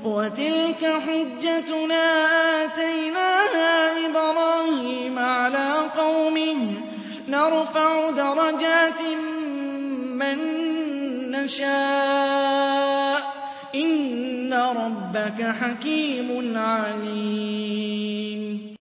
وَتِلْكَ حُجَّتُنَا آتَيْنَاهَا إِبْرَاهِيمَ عَلَىٰ قَوْمِهِ نَرْفَعُ دَرَجَاتٍ مَّن نَّشَاءُ ۗ إِنَّ رَبَّكَ حَكِيمٌ عَلِيمٌ